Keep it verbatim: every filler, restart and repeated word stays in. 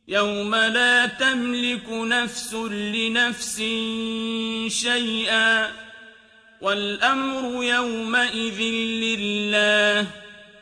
يوم لا تملك نفس لنفس شيئا والأمر يومئذ لله